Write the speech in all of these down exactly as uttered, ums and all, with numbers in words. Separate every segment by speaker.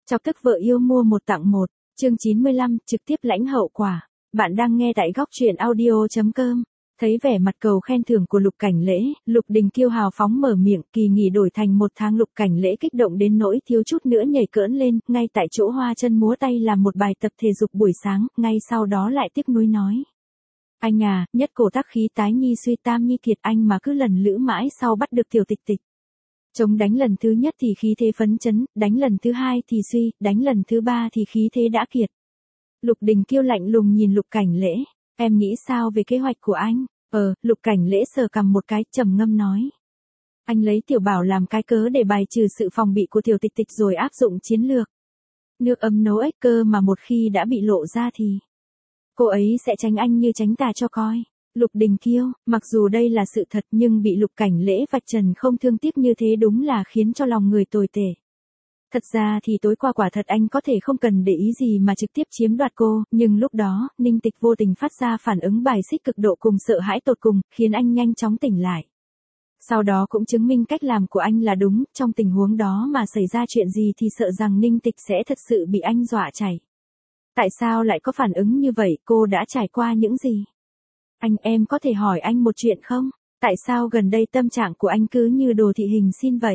Speaker 1: Chọc tức vợ yêu mua một tặng một, chương chín mươi lăm, trực tiếp lãnh hậu quả. Bạn đang nghe tại góc truyện audio chấm com. Thấy vẻ mặt cầu khen thưởng của Lục Cảnh Lễ, Lục Đình Kiêu hào phóng mở miệng, kỳ nghỉ đổi thành một tháng. Lục Cảnh Lễ kích động đến nỗi thiếu chút nữa nhảy cỡn lên, ngay tại chỗ hoa chân múa tay làm một bài tập thể dục buổi sáng, ngay sau đó lại tiếc nuối nói. Anh à, nhất cổ tác khí tái nhi suy tam nhi kiệt anh mà cứ lần lữ mãi sau bắt được tiểu tịch tịch. Chống đánh lần thứ nhất thì khí thế phấn chấn, đánh lần thứ hai thì suy, đánh lần thứ ba thì khí thế đã kiệt. Lục Đình Kiêu lạnh lùng nhìn Lục Cảnh Lễ, em nghĩ sao về kế hoạch của anh? Ờ, Lục Cảnh Lễ sờ cằm một cái, trầm ngâm nói. Anh lấy tiểu bảo làm cái cớ để bài trừ sự phòng bị của tiểu tịch tịch rồi áp dụng chiến lược. Nước ấm nấu ếch cơ mà một khi đã bị lộ ra thì cô ấy sẽ tránh anh như tránh tà cho coi. Lục Đình Kiêu, mặc dù đây là sự thật nhưng bị Lục Cảnh Lễ vạch trần không thương tiếc như thế đúng là khiến cho lòng người tồi tệ. Thật ra thì tối qua quả thật anh có thể không cần để ý gì mà trực tiếp chiếm đoạt cô, nhưng lúc đó, Ninh Tịch vô tình phát ra phản ứng bài xích cực độ cùng sợ hãi tột cùng, khiến anh nhanh chóng tỉnh lại. Sau đó cũng chứng minh cách làm của anh là đúng, trong tình huống đó mà xảy ra chuyện gì thì sợ rằng Ninh Tịch sẽ thật sự bị anh dọa chảy. Tại sao lại có phản ứng như vậy, cô đã trải qua những gì? Anh, em có thể hỏi anh một chuyện không? Tại sao gần đây tâm trạng của anh cứ như đồ thị hình xin vậy?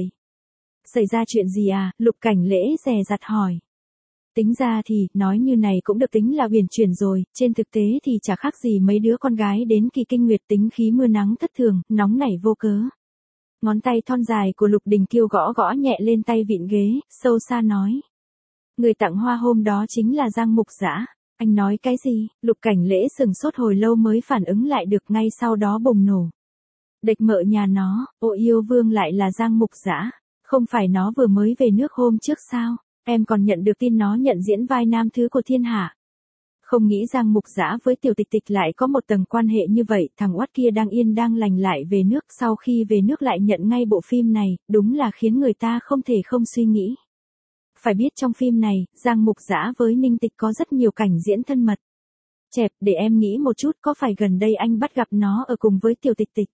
Speaker 1: Xảy ra chuyện gì à? Lục Cảnh Lễ dè dặt hỏi. Tính ra thì, nói như này cũng được tính là uyển chuyển rồi, trên thực tế thì chả khác gì mấy đứa con gái đến kỳ kinh nguyệt tính khí mưa nắng thất thường, nóng nảy vô cớ. Ngón tay thon dài của Lục Đình Kiêu gõ gõ nhẹ lên tay vịn ghế, sâu xa nói. Người tặng hoa hôm đó chính là Giang Mục Dã. Anh nói cái gì? Lục Cảnh Lễ sừng sốt hồi lâu mới phản ứng lại được, ngay sau đó bùng nổ. Địch mợ nhà nó, ô yêu vương lại là Giang Mục Dã. Không phải nó vừa mới về nước hôm trước sao? Em còn nhận được tin nó nhận diễn vai nam thứ của thiên hạ. Không nghĩ Giang Mục Dã với tiểu tịch tịch lại có một tầng quan hệ như vậy, thằng oát kia đang yên đang lành lại về nước, sau khi về nước lại nhận ngay bộ phim này, đúng là khiến người ta không thể không suy nghĩ. Phải biết trong phim này, Giang Mục Dã với Ninh Tịch có rất nhiều cảnh diễn thân mật. Chẹp, để em nghĩ một chút, có phải gần đây anh bắt gặp nó ở cùng với tiểu tịch tịch?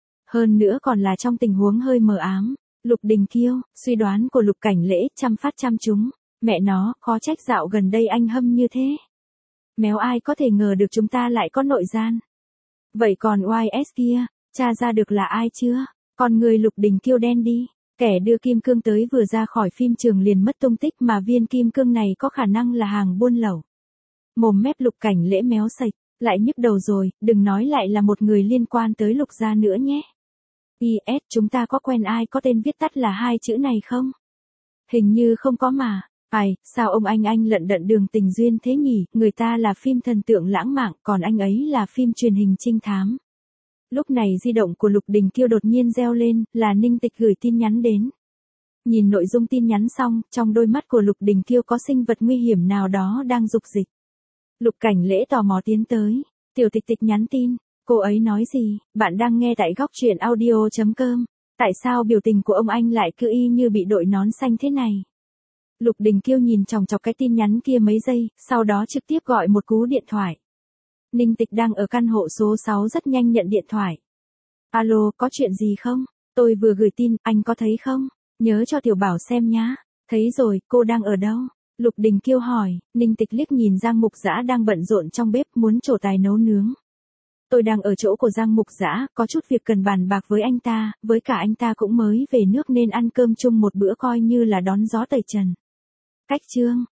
Speaker 1: Hơn nữa còn là trong tình huống hơi mờ ám. Lục Đình Kiêu, suy đoán của Lục Cảnh Lễ trăm phát trăm trúng. Mẹ nó, khó trách dạo gần đây anh hâm như thế. Méo ai có thể ngờ được chúng ta lại có nội gian. Vậy còn o i ét kia, tra ra được là ai chưa? Còn người Lục Đình Kiêu đen đi. Kẻ đưa kim cương tới vừa ra khỏi phim trường liền mất tung tích mà viên kim cương này có khả năng là hàng buôn lậu. Mồm mép Lục Cảnh Lễ méo sạch, lại nhức đầu rồi, đừng nói lại là một người liên quan tới Lục gia nữa nhé. i ét chúng ta có quen ai có tên viết tắt là hai chữ này không? Hình như không có mà. Ai, sao ông anh anh lận đận Đường Tình Duyên thế nhỉ? Người ta là phim thần tượng lãng mạn, còn anh ấy là phim truyền hình trinh thám. Lúc này di động của Lục Đình Kiêu đột nhiên reo lên, là Ninh Tịch gửi tin nhắn đến. Nhìn nội dung tin nhắn xong, trong đôi mắt của Lục Đình Kiêu có sinh vật nguy hiểm nào đó đang dục dịch. Lục Cảnh Lễ tò mò tiến tới. Tiểu tịch tịch nhắn tin. Cô ấy nói gì? Bạn đang nghe tại góc truyện audio chấm com. Tại sao biểu tình của ông anh lại cứ y như bị đội nón xanh thế này? Lục Đình Kiêu nhìn chòng chọc cái tin nhắn kia mấy giây, sau đó trực tiếp gọi một cú điện thoại. Ninh Tịch đang ở căn hộ số sáu rất nhanh nhận điện thoại. Alo, có chuyện gì không? Tôi vừa gửi tin, anh có thấy không? Nhớ cho tiểu bảo xem nhá. Thấy rồi, cô đang ở đâu? Lục Đình Kiêu hỏi. Ninh Tịch liếc nhìn Giang Mục Dã đang bận rộn trong bếp muốn trổ tài nấu nướng. Tôi đang ở chỗ của Giang Mục Dã, có chút việc cần bàn bạc với anh ta, với cả anh ta cũng mới về nước nên ăn cơm chung một bữa coi như là đón gió tẩy trần. Cách chương,